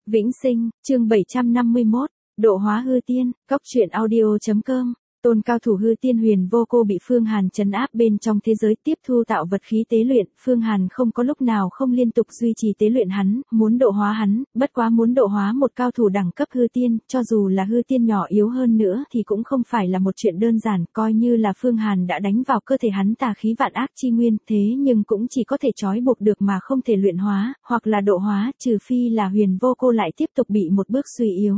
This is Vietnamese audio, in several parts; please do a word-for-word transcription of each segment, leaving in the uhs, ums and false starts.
Vĩnh Sinh, chương bảy trăm năm mươi mốt, độ hóa hư tiên, cóc truyện audio chấm com. Tôn cao thủ hư tiên Huyền Vô Cô bị Phương Hàn trấn áp bên trong thế giới tiếp thu tạo vật khí tế luyện, Phương Hàn không có lúc nào không liên tục duy trì tế luyện hắn, muốn độ hóa hắn, bất quá muốn độ hóa một cao thủ đẳng cấp hư tiên, cho dù là hư tiên nhỏ yếu hơn nữa thì cũng không phải là một chuyện đơn giản, coi như là Phương Hàn đã đánh vào cơ thể hắn tà khí vạn ác chi nguyên, thế nhưng cũng chỉ có thể trói buộc được mà không thể luyện hóa, hoặc là độ hóa, trừ phi là Huyền Vô Cô lại tiếp tục bị một bước suy yếu.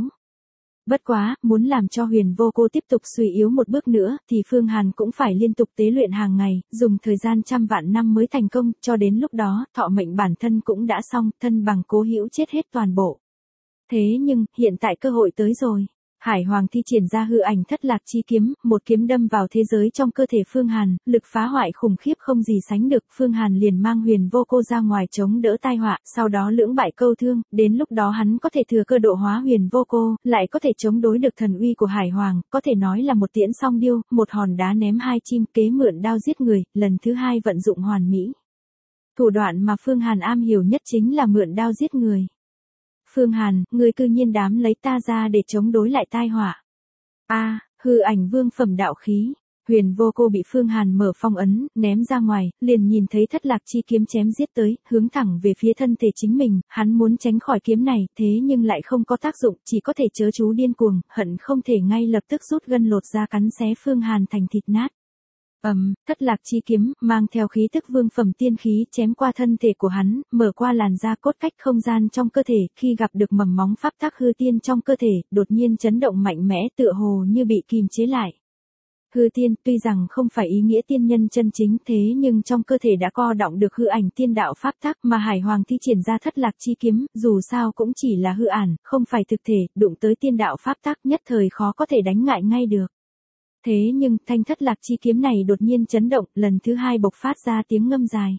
Bất quá, muốn làm cho Huyền Vô Cô tiếp tục suy yếu một bước nữa, thì Phương Hàn cũng phải liên tục tế luyện hàng ngày, dùng thời gian trăm vạn năm mới thành công, cho đến lúc đó, thọ mệnh bản thân cũng đã xong, thân bằng cố hữu chết hết toàn bộ. Thế nhưng, hiện tại cơ hội tới rồi. Hải Hoàng thi triển ra hư ảnh thất lạc chi kiếm, một kiếm đâm vào thế giới trong cơ thể Phương Hàn, lực phá hoại khủng khiếp không gì sánh được, Phương Hàn liền mang Huyền Vô Cô ra ngoài chống đỡ tai họa, sau đó lưỡng bại câu thương, đến lúc đó hắn có thể thừa cơ độ hóa Huyền Vô Cô, lại có thể chống đối được thần uy của Hải Hoàng, có thể nói là một tiễn song điêu, một hòn đá ném hai chim, kế mượn đao giết người, lần thứ hai vận dụng hoàn mỹ. Thủ đoạn mà Phương Hàn am hiểu nhất chính là mượn đao giết người. Phương Hàn, ngươi cư nhiên dám lấy ta ra để chống đối lại tai họa. A, hư ảnh vương phẩm đạo khí. Huyền Vô Cô bị Phương Hàn mở phong ấn, ném ra ngoài, liền nhìn thấy thất lạc chi kiếm chém giết tới, hướng thẳng về phía thân thể chính mình, hắn muốn tránh khỏi kiếm này, thế nhưng lại không có tác dụng, chỉ có thể chớ chú điên cuồng, hận không thể ngay lập tức rút gân lột ra cắn xé Phương Hàn thành thịt nát. Ầm, um, thất lạc chi kiếm, mang theo khí tức vương phẩm tiên khí chém qua thân thể của hắn, mở qua làn da cốt cách không gian trong cơ thể, khi gặp được mầm móng pháp tắc hư tiên trong cơ thể, đột nhiên chấn động mạnh mẽ tựa hồ như bị kìm chế lại. Hư tiên, tuy rằng không phải ý nghĩa tiên nhân chân chính thế nhưng trong cơ thể đã co đọng được hư ảnh tiên đạo pháp tắc mà Hải Hoàng thi triển ra thất lạc chi kiếm, dù sao cũng chỉ là hư ảo, không phải thực thể, đụng tới tiên đạo pháp tắc nhất thời khó có thể đánh ngại ngay được. Thế nhưng, thanh thất lạc chi kiếm này đột nhiên chấn động, lần thứ hai bộc phát ra tiếng ngâm dài.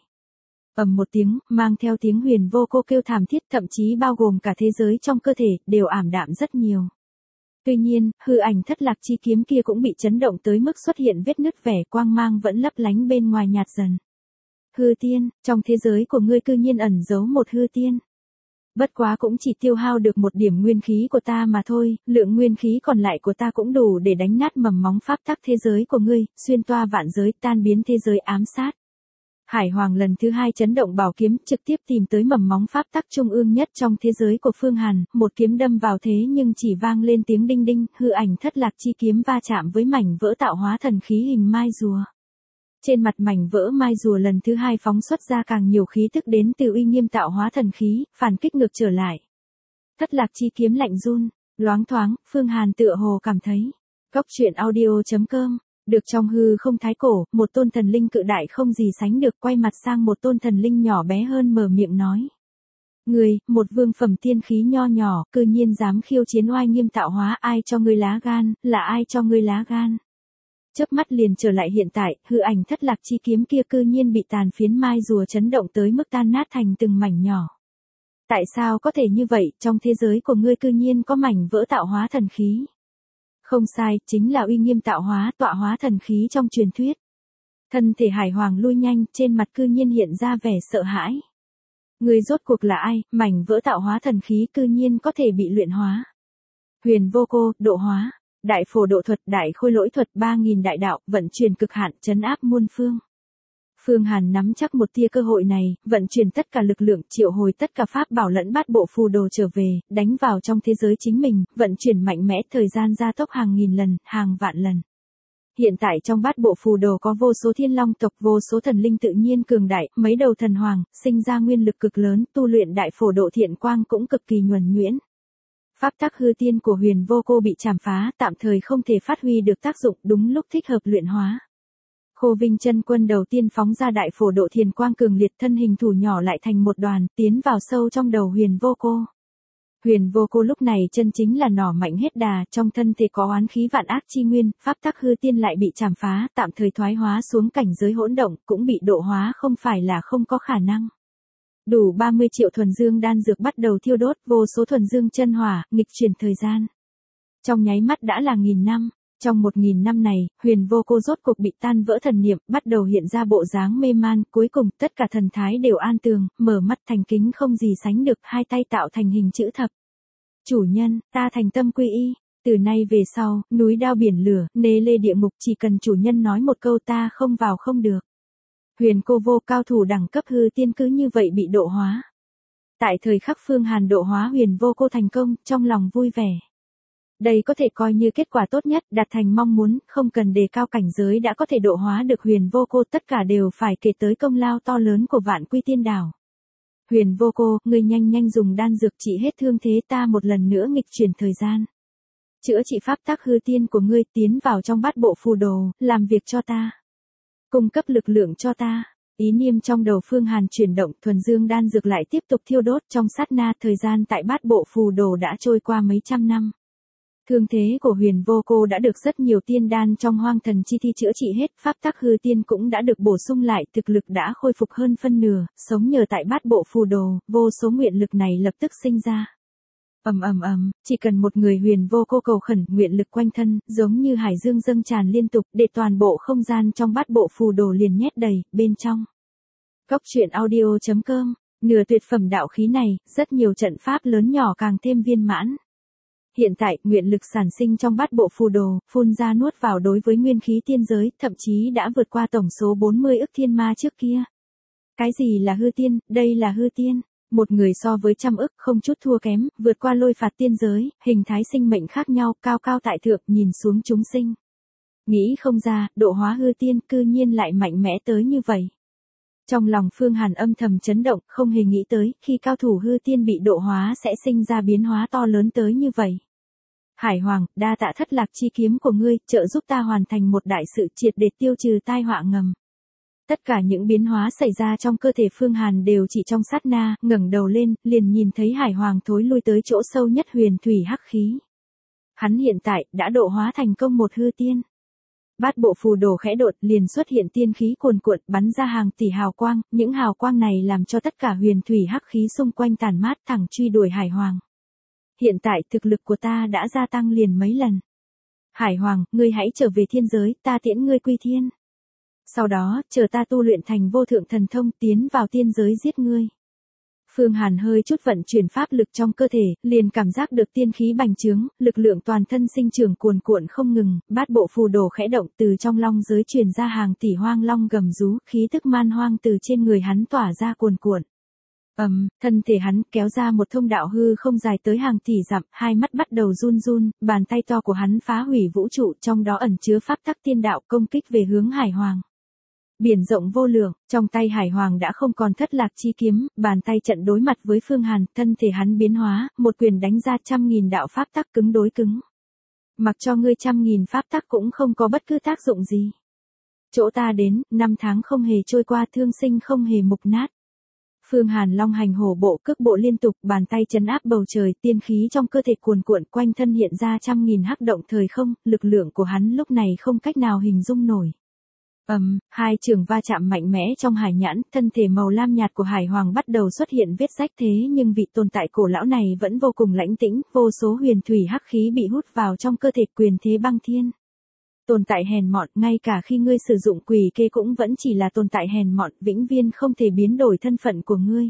Ầm một tiếng, mang theo tiếng Huyền Vô Cô kêu thảm thiết, thậm chí bao gồm cả thế giới trong cơ thể, đều ảm đạm rất nhiều. Tuy nhiên, hư ảnh thất lạc chi kiếm kia cũng bị chấn động tới mức xuất hiện vết nứt, vẻ quang mang vẫn lấp lánh bên ngoài nhạt dần. Hư tiên, trong thế giới của ngươi cư nhiên ẩn giấu một hư tiên. Bất quá cũng chỉ tiêu hao được một điểm nguyên khí của ta mà thôi, lượng nguyên khí còn lại của ta cũng đủ để đánh nát mầm móng pháp tắc thế giới của ngươi, xuyên toa vạn giới, tan biến thế giới ám sát. Hải Hoàng lần thứ hai chấn động bảo kiếm, trực tiếp tìm tới mầm móng pháp tắc trung ương nhất trong thế giới của Phương Hàn, một kiếm đâm vào thế nhưng chỉ vang lên tiếng đinh đinh, hư ảnh thất lạc chi kiếm va chạm với mảnh vỡ tạo hóa thần khí hình mai rùa. Trên mặt mảnh vỡ mai rùa lần thứ hai phóng xuất ra càng nhiều khí tức đến từ uy nghiêm tạo hóa thần khí, phản kích ngược trở lại. Thất lạc chi kiếm lạnh run, loáng thoáng, Phương Hàn tựa hồ cảm thấy. Cóc truyện audio chấm com, được trong hư không thái cổ, một tôn thần linh cự đại không gì sánh được quay mặt sang một tôn thần linh nhỏ bé hơn mở miệng nói. Người, một vương phẩm tiên khí nho nhỏ, cư nhiên dám khiêu chiến oai nghiêm tạo hóa, ai cho ngươi lá gan, là ai cho ngươi lá gan. Chớp mắt liền trở lại hiện tại, hư ảnh thất lạc chi kiếm kia cư nhiên bị tàn phiến mai rùa chấn động tới mức tan nát thành từng mảnh nhỏ. Tại sao có thể như vậy, trong thế giới của ngươi cư nhiên có mảnh vỡ tạo hóa thần khí? Không sai, chính là uy nghiêm tạo hóa, tọa hóa thần khí trong truyền thuyết. Thân thể Hải Hoàng lui nhanh, trên mặt cư nhiên hiện ra vẻ sợ hãi. Ngươi rốt cuộc là ai, mảnh vỡ tạo hóa thần khí cư nhiên có thể bị luyện hóa. Huyền Vô Cô, độ hóa. Đại phổ độ thuật, đại khôi lỗi thuật, ba nghìn đại đạo, vận chuyển cực hạn, trấn áp muôn phương. Phương Hàn nắm chắc một tia cơ hội này, vận chuyển tất cả lực lượng, triệu hồi tất cả pháp bảo lẫn bát bộ phù đồ trở về, đánh vào trong thế giới chính mình, vận chuyển mạnh mẽ, thời gian gia tốc hàng nghìn lần, hàng vạn lần. Hiện tại trong bát bộ phù đồ có vô số thiên long tộc, vô số thần linh tự nhiên cường đại, mấy đầu thần hoàng, sinh ra nguyên lực cực lớn, tu luyện đại phổ độ thiện quang cũng cực kỳ nhuần nhuyễn. Pháp tắc hư tiên của Huyền Vô Cô bị chảm phá, tạm thời không thể phát huy được tác dụng, đúng lúc thích hợp luyện hóa. Khô Vinh chân quân đầu tiên phóng ra đại phổ độ thiền quang cường liệt, thân hình thủ nhỏ lại thành một đoàn, tiến vào sâu trong đầu Huyền Vô Cô. Huyền Vô Cô lúc này chân chính là nỏ mạnh hết đà, trong thân thể có oán khí vạn ác chi nguyên, pháp tắc hư tiên lại bị chảm phá, tạm thời thoái hóa xuống cảnh giới hỗn động, cũng bị độ hóa, không phải là không có khả năng. Đủ ba mươi triệu thuần dương đan dược bắt đầu thiêu đốt, vô số thuần dương chân hỏa, nghịch chuyển thời gian. Trong nháy mắt đã là nghìn năm, trong một nghìn năm này, Huyền Vô Cô rốt cuộc bị tan vỡ thần niệm, bắt đầu hiện ra bộ dáng mê man, cuối cùng tất cả thần thái đều an tường, mở mắt thành kính không gì sánh được, hai tay tạo thành hình chữ thập. Chủ nhân, ta thành tâm quy y. Từ nay về sau, núi đao biển lửa, nê lê địa ngục chỉ cần chủ nhân nói một câu ta không vào không được. Huyền cô vô cao thủ đẳng cấp hư tiên cứ như vậy bị độ hóa. Tại thời khắc Phương Hàn độ hóa huyền vô cô thành công, trong lòng vui vẻ. Đây có thể coi như kết quả tốt nhất, đạt thành mong muốn, không cần đề cao cảnh giới đã có thể độ hóa được huyền vô cô, tất cả đều phải kể tới công lao to lớn của Vạn Quy Tiên Đảo. Huyền vô cô, ngươi nhanh nhanh dùng đan dược trị hết thương thế ta một lần nữa nghịch chuyển thời gian. Chữa trị pháp tắc hư tiên của ngươi tiến vào trong bát bộ phù đồ, làm việc cho ta. Cung cấp lực lượng cho ta. Ý niệm trong đầu Phương Hàn chuyển động, thuần dương đan dược lại tiếp tục thiêu đốt trong sát na, thời gian tại bát bộ phù đồ đã trôi qua mấy trăm năm. Thương thế của huyền vô cô đã được rất nhiều tiên đan trong hoang thần chi thi chữa trị hết, pháp tắc hư tiên cũng đã được bổ sung lại, thực lực đã khôi phục hơn phân nửa, sống nhờ tại bát bộ phù đồ, vô số nguyện lực này lập tức sinh ra. Ầm ầm ầm, chỉ cần một người huyền vô cô cầu khẩn, nguyện lực quanh thân, giống như hải dương dâng tràn liên tục, để toàn bộ không gian trong bát bộ phù đồ liền nhét đầy, bên trong. Cốc truyện audio chấm com, nửa tuyệt phẩm đạo khí này, rất nhiều trận pháp lớn nhỏ càng thêm viên mãn. Hiện tại, nguyện lực sản sinh trong bát bộ phù đồ, phun ra nuốt vào đối với nguyên khí tiên giới, thậm chí đã vượt qua tổng số bốn mươi ức thiên ma trước kia. Cái gì là hư tiên, đây là hư tiên. Một người so với trăm ức không chút thua kém, vượt qua lôi phạt tiên giới, hình thái sinh mệnh khác nhau, cao cao tại thượng, nhìn xuống chúng sinh. Nghĩ không ra, độ hóa hư tiên cư nhiên lại mạnh mẽ tới như vậy. Trong lòng Phương Hàn âm thầm chấn động, không hề nghĩ tới, khi cao thủ hư tiên bị độ hóa sẽ sinh ra biến hóa to lớn tới như vậy. Hải Hoàng, đa tạ thất lạc chi kiếm của ngươi, trợ giúp ta hoàn thành một đại sự triệt để tiêu trừ tai họa ngầm. Tất cả những biến hóa xảy ra trong cơ thể Phương Hàn đều chỉ trong sát na, ngẩng đầu lên, liền nhìn thấy Hải Hoàng thối lui tới chỗ sâu nhất huyền thủy hắc khí. Hắn hiện tại, đã độ hóa thành công một hư tiên. Bát bộ phù đồ khẽ đột, liền xuất hiện tiên khí cuồn cuộn, bắn ra hàng tỷ hào quang, những hào quang này làm cho tất cả huyền thủy hắc khí xung quanh tàn mát, thẳng truy đuổi Hải Hoàng. Hiện tại, thực lực của ta đã gia tăng liền mấy lần. Hải Hoàng, ngươi hãy trở về thiên giới, ta tiễn ngươi quy thiên. Sau đó, chờ ta tu luyện thành vô thượng thần thông, tiến vào tiên giới giết ngươi. Phương Hàn hơi chút vận chuyển pháp lực trong cơ thể, liền cảm giác được tiên khí bành trướng, lực lượng toàn thân sinh trưởng cuồn cuộn không ngừng, bát bộ phù đồ khẽ động, từ trong long giới truyền ra hàng tỷ hoang long gầm rú, khí tức man hoang từ trên người hắn tỏa ra cuồn cuộn. Ầm, um, thân thể hắn kéo ra một thông đạo hư không dài tới hàng tỷ dặm, hai mắt bắt đầu run run, bàn tay to của hắn phá hủy vũ trụ, trong đó ẩn chứa pháp tắc tiên đạo, công kích về hướng Hải Hoàng. Biển rộng vô lượng, trong tay Hải Hoàng đã không còn thất lạc chi kiếm, bàn tay trận đối mặt với Phương Hàn, thân thể hắn biến hóa, một quyền đánh ra trăm nghìn đạo pháp tắc cứng đối cứng. Mặc cho ngươi trăm nghìn pháp tắc cũng không có bất cứ tác dụng gì. Chỗ ta đến, năm tháng không hề trôi qua, thương sinh không hề mục nát. Phương Hàn long hành hổ bộ, cước bộ liên tục, bàn tay trấn áp bầu trời, tiên khí trong cơ thể cuồn cuộn, quanh thân hiện ra trăm nghìn hắc động thời không, lực lượng của hắn lúc này không cách nào hình dung nổi. Ầm, um, hai trường va chạm mạnh mẽ trong hải nhãn, thân thể màu lam nhạt của Hải Hoàng bắt đầu xuất hiện vết rách, thế nhưng vị tồn tại cổ lão này vẫn vô cùng lãnh tĩnh, vô số huyền thủy hắc khí bị hút vào trong cơ thể, quyền thế băng thiên. Tồn tại hèn mọn, ngay cả khi ngươi sử dụng quỷ kê cũng vẫn chỉ là tồn tại hèn mọn, vĩnh viễn không thể biến đổi thân phận của ngươi.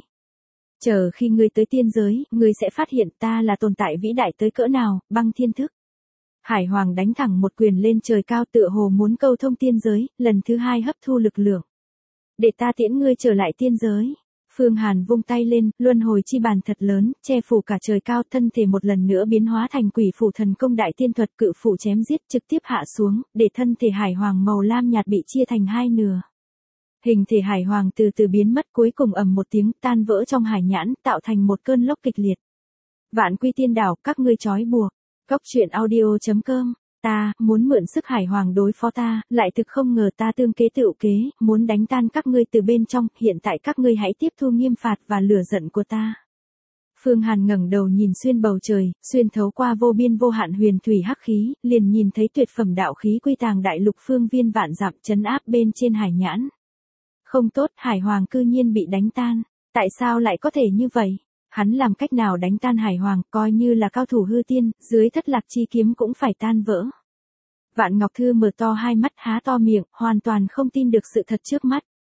Chờ khi ngươi tới tiên giới, ngươi sẽ phát hiện ta là tồn tại vĩ đại tới cỡ nào, băng thiên thức. Hải Hoàng đánh thẳng một quyền lên trời cao, tựa hồ muốn câu thông tiên giới, lần thứ hai hấp thu lực lượng. Để ta tiễn ngươi trở lại tiên giới. Phương Hàn vung tay lên, luân hồi chi bàn thật lớn, che phủ cả trời cao, thân thể một lần nữa biến hóa thành quỷ phủ thần công đại tiên thuật, cự phủ chém giết trực tiếp hạ xuống, để thân thể Hải Hoàng màu lam nhạt bị chia thành hai nửa. Hình thể Hải Hoàng từ từ biến mất, cuối cùng ầm một tiếng tan vỡ trong hải nhãn, tạo thành một cơn lốc kịch liệt. Vạn Quy Tiên Đảo, các ngươi trói buộc. Cốc truyện audio chấm com, ta, muốn mượn sức Hải Hoàng đối phó ta, lại thực không ngờ ta tương kế tựu kế, muốn đánh tan các ngươi từ bên trong, hiện tại các ngươi hãy tiếp thu nghiêm phạt và lửa giận của ta. Phương Hàn ngẩng đầu nhìn xuyên bầu trời, xuyên thấu qua vô biên vô hạn huyền thủy hắc khí, liền nhìn thấy tuyệt phẩm đạo khí quy tàng đại lục phương viên vạn dặm trấn áp bên trên hải nhãn. Không tốt, Hải Hoàng cư nhiên bị đánh tan, tại sao lại có thể như vậy? Hắn làm cách nào đánh tan Hải Hoàng, coi như là cao thủ hư tiên, dưới thất lạc chi kiếm cũng phải tan vỡ. Vạn Ngọc Thư mở to hai mắt, há to miệng, hoàn toàn không tin được sự thật trước mắt.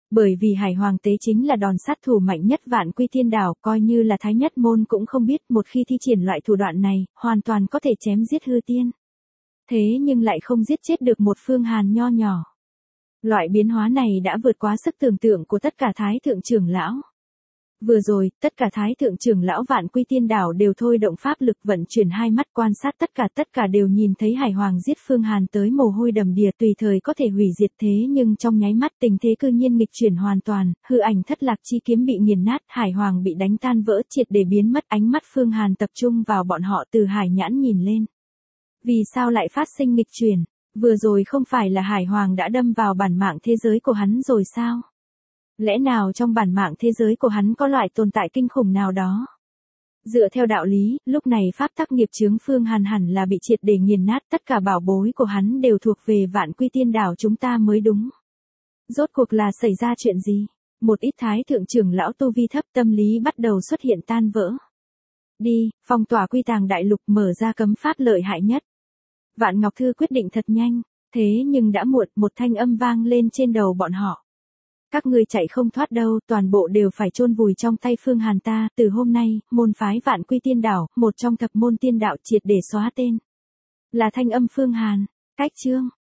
Bởi vì Hải Hoàng tế chính là đòn sát thủ mạnh nhất Vạn Quy Tiên Đảo, coi như là Thái Nhất Môn cũng không biết một khi thi triển loại thủ đoạn này, hoàn toàn có thể chém giết hư tiên. Thế nhưng lại không giết chết được một Phương Hàn nho nhỏ. Loại biến hóa này đã vượt quá sức tưởng tượng của tất cả Thái Thượng trưởng lão. Vừa rồi, tất cả Thái Thượng trưởng lão Vạn Quy Tiên Đảo đều thôi động pháp lực vận chuyển hai mắt quan sát tất cả tất cả đều nhìn thấy Hải Hoàng giết Phương Hàn tới mồ hôi đầm đìa tùy thời có thể hủy diệt thế nhưng trong nháy mắt tình thế cư nhiên nghịch chuyển hoàn toàn, hư ảnh thất lạc chi kiếm bị nghiền nát, Hải Hoàng bị đánh tan vỡ triệt để biến mất ánh mắt Phương Hàn tập trung vào bọn họ từ Hải nhãn nhìn lên. Vì sao lại phát sinh nghịch chuyển? Vừa rồi không phải là Hải Hoàng đã đâm vào bản mạng thế giới của hắn rồi sao? Lẽ nào trong bản mạng thế giới của hắn có loại tồn tại kinh khủng nào đó? Dựa theo đạo lý, lúc này pháp tắc nghiệp chướng Phương Hàn hẳn là bị triệt để nghiền nát, tất cả bảo bối của hắn đều thuộc về Vạn Quy Tiên Đảo chúng ta mới đúng. Rốt cuộc là xảy ra chuyện gì? Một ít Thái Thượng trưởng lão tu vi thấp tâm lý bắt đầu xuất hiện tan vỡ. Đi, phong tỏa Quy Tàng Đại Lục mở ra cấm pháp lợi hại nhất. Vạn Ngọc Thư quyết định thật nhanh, thế nhưng đã muộn, một thanh âm vang lên trên đầu bọn họ. Các ngươi chạy không thoát đâu, toàn bộ đều phải chôn vùi trong tay Phương Hàn ta, từ hôm nay, môn phái Vạn Quy Tiên Đảo, một trong thập môn tiên đạo triệt để xóa tên. Là thanh âm Phương Hàn, cách chương,